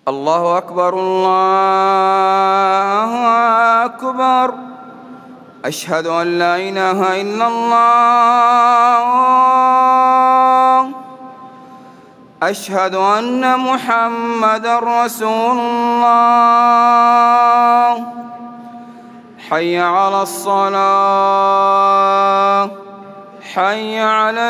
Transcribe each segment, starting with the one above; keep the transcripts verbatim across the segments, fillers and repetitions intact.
الله أكبر الله أكبر. أشهد أن لا إله إلا الله. أشهد أن محمدًا رسول الله. حي على الصلاة، حي على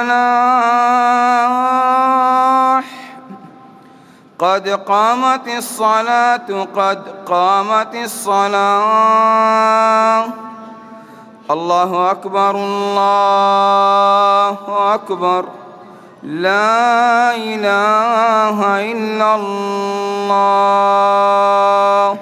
الفلاح. قد قامت الصلاة، قد قامت الصلاة. الله أكبر الله أكبر. لا إله إلا الله.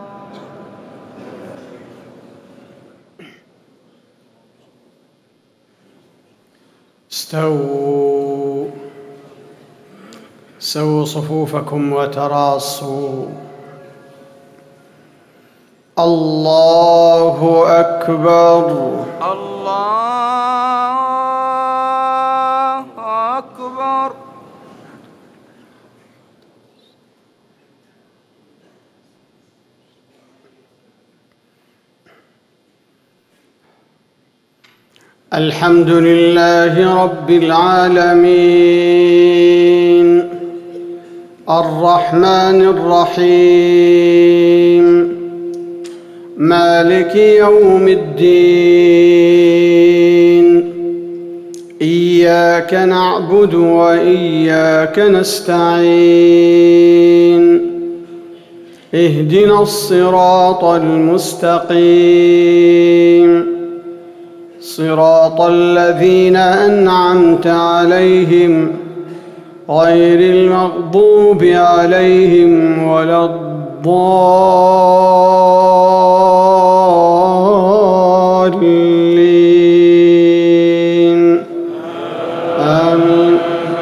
استووا سووا صفوفكم وتراصوا. الله أكبر الله أكبر. الحمد لله رب العالمين، الرحمن الرحيم، مالك يوم الدين. إياك نعبد وإياك نستعين. اهدنا الصراط المستقيم، صراط الذين أنعمت عليهم غير المغضوب عليهم ولا الضالين. آمين.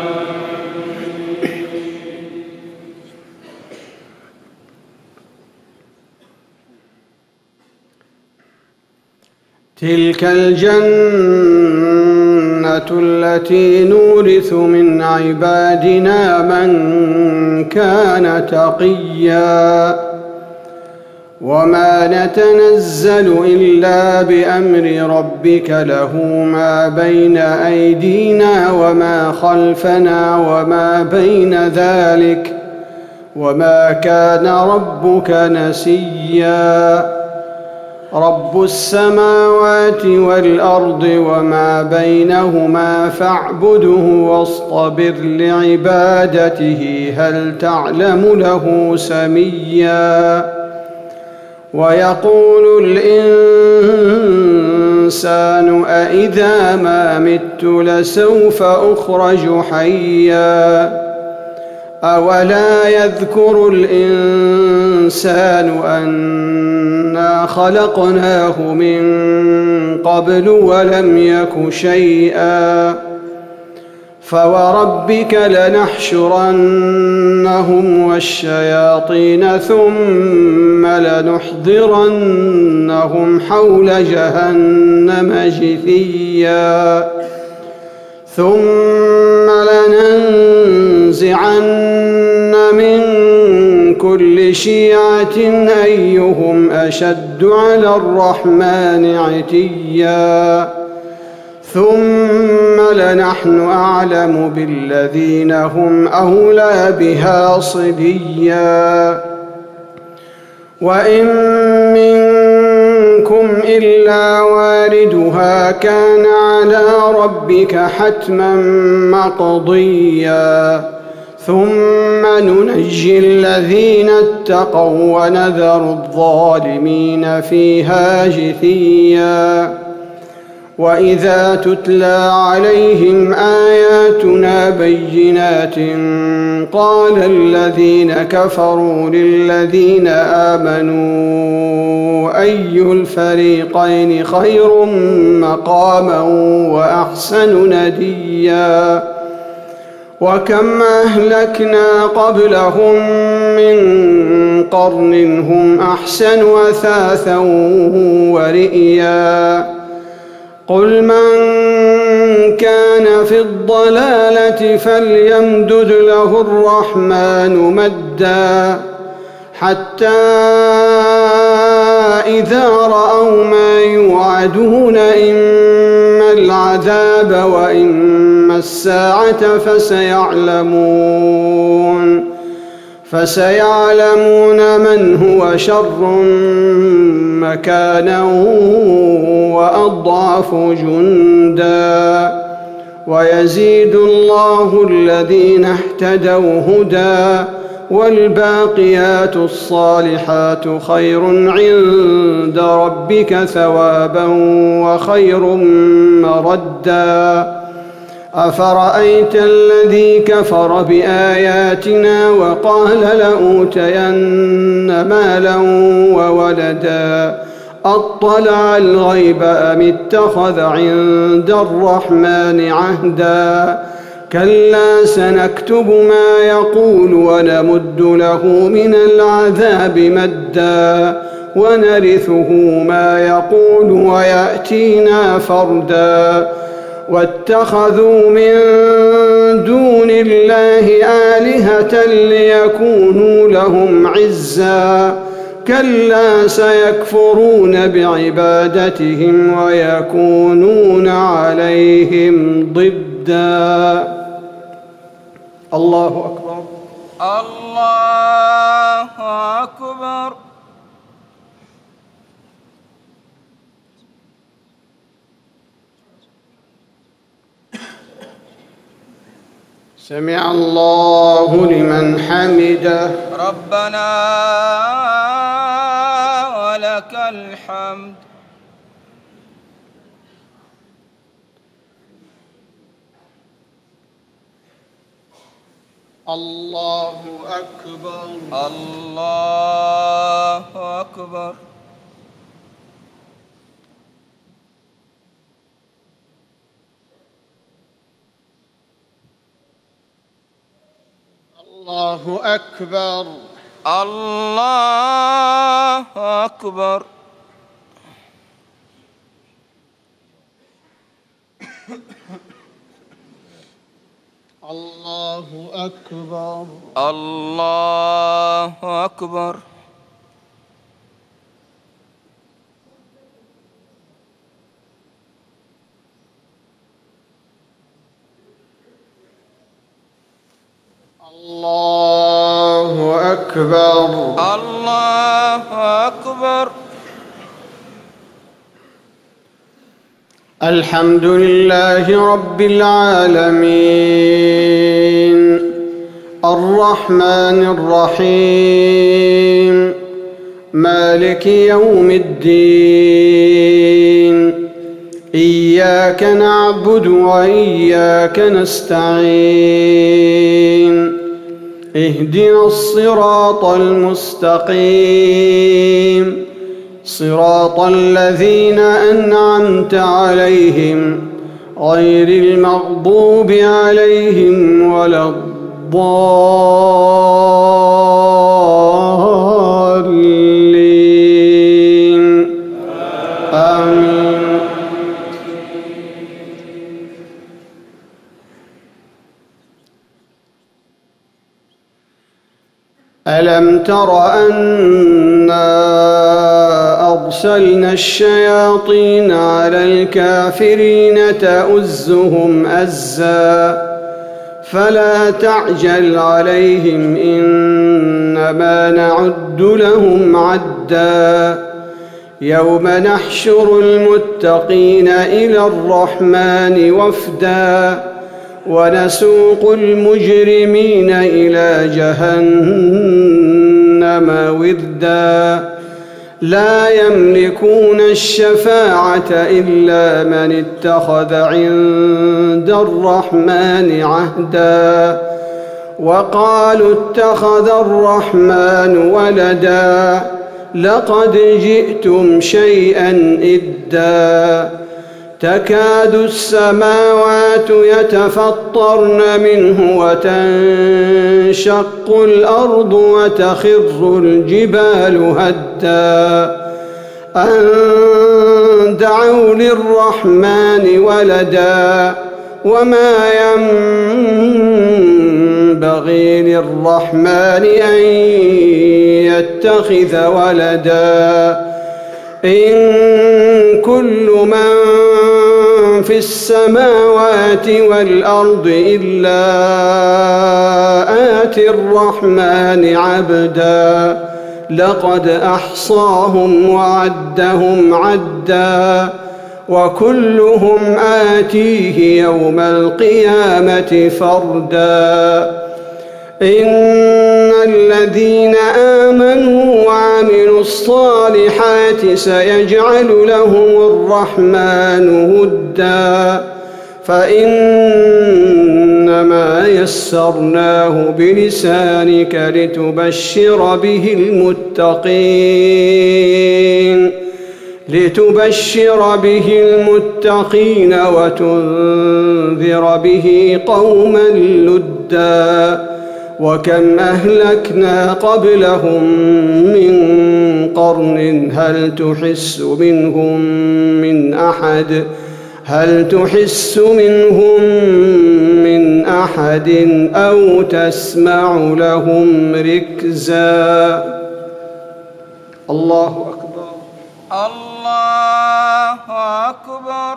تلك الجنة التي نورث من عبادنا من كان تقيا. وما نتنزل إلا بأمر ربك، له ما بين أيدينا وما خلفنا وما بين ذلك، وما كان ربك نسيا. رب السماوات والأرض وما بينهما فاعبده واصطبر لعبادته، هل تعلم له سميا. ويقول الإنسان أإذا ما مت لسوف أخرج حيا. أولا يذكر الإنسان أنا خلقناه من قبل ولم يك شيئا. فوربك لنحشرنهم والشياطين ثم لنحضرنهم حول جهنم جثيا. ثم لننزعن من كل شيعة أيهم أشد على الرحمن عتيا. ثم لنحن أعلم بالذين هم أولى بها صليا. وإن منكم إلا واردها كان على ربك حتما مقضيا. ثم ننجي الذين اتقوا ونذر الظالمين فيها جثيا. وإذا تتلى عليهم آياتنا بينات قال الذين كفروا للذين آمنوا أي الفريقين خير مقاما وأحسن نديا. وكم أهلكنا قبلهم من قرن هم أحسن أثاثا ورئيا. قل من كان في الضلالة فليمدد له الرحمن مدا حتى إذا رأوا ما يوعدون إما العذاب وإما الساعة فسيعلمون فسيعلمون من هو شر مكانا وأضعف جندا ويزيد الله الذين اهتدوا هدى والباقيات الصالحات خير عند ربك ثوابا وخير مردا أفرأيت الذي كفر بآياتنا وقال لأوتين مالا وولدا أطلع الغيب أم اتخذ عند الرحمن عهدا كلا سنكتب ما يقول ونمد له من العذاب مدا ونرثه ما يقول ويأتينا فردا واتخذوا من دون الله آلهة ليكونوا لهم عزا كلا سيكفرون بعبادتهم ويكونون عليهم ضدا. الله أكبر. الله أكبر. سمع الله لمن حمده. ربنا ولك الحمد. الله أكبر. الله أكبر. الله أكبر. الله أكبر. الله أكبر. الله أكبر. الله أكبر. الله أكبر. الحمد لله رب العالمين الرحمن الرحيم مالك يوم الدين إياك نعبد وإياك نستعين اهدنا الصراط المستقيم صراط الذين أنعمت عليهم غير المغضوب عليهم ولا الضالين آمين. ألم تر أنا أرسلنا الشياطين على الكافرين تؤزهم أزا فلا تعجل عليهم إنما نعد لهم عدا يوم نحشر المتقين إلى الرحمن وفدا ونسوق المجرمين إلى جهنم وردا لا يملكون الشفاعة إلا من اتخذ عند الرحمن عهدا وقالوا اتخذ الرحمن ولدا لقد جئتم شيئا إدا تكاد السماوات يتفطرن منه وتنشق الأرض وتخر الجبال هدا أن دعوا للرحمن ولدا وما ينبغي للرحمن أن يتخذ ولدا إن كل من في السماوات والأرض إلا آتي الرحمن عبدا لقد أحصاهم وعدهم عدا وكلهم آتيه يوم القيامة فردا إن الذين آمنوا وعملوا الصالحات سيجعل لهم الرحمن ودا فإنما يسرناه بلسانك لتبشر به المتقين لتبشر به المتقين وتنذر به قوما لدا وكم أهلكنا قبلهم من قرن هل تحس منهم من أحد هل تحس منهم من أحد أو تسمع لهم ركزا. الله أكبر. الله أكبر.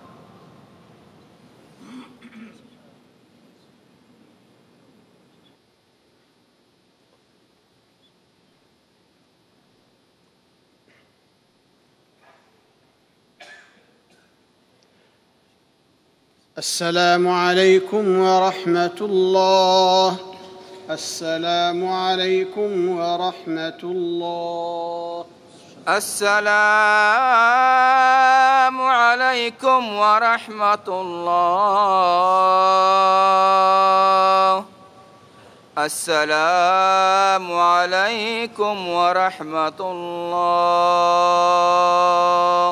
السلام عليكم ورحمة الله. السلام عليكم ورحمة الله. السلام عليكم ورحمة الله. السلام عليكم ورحمة الله.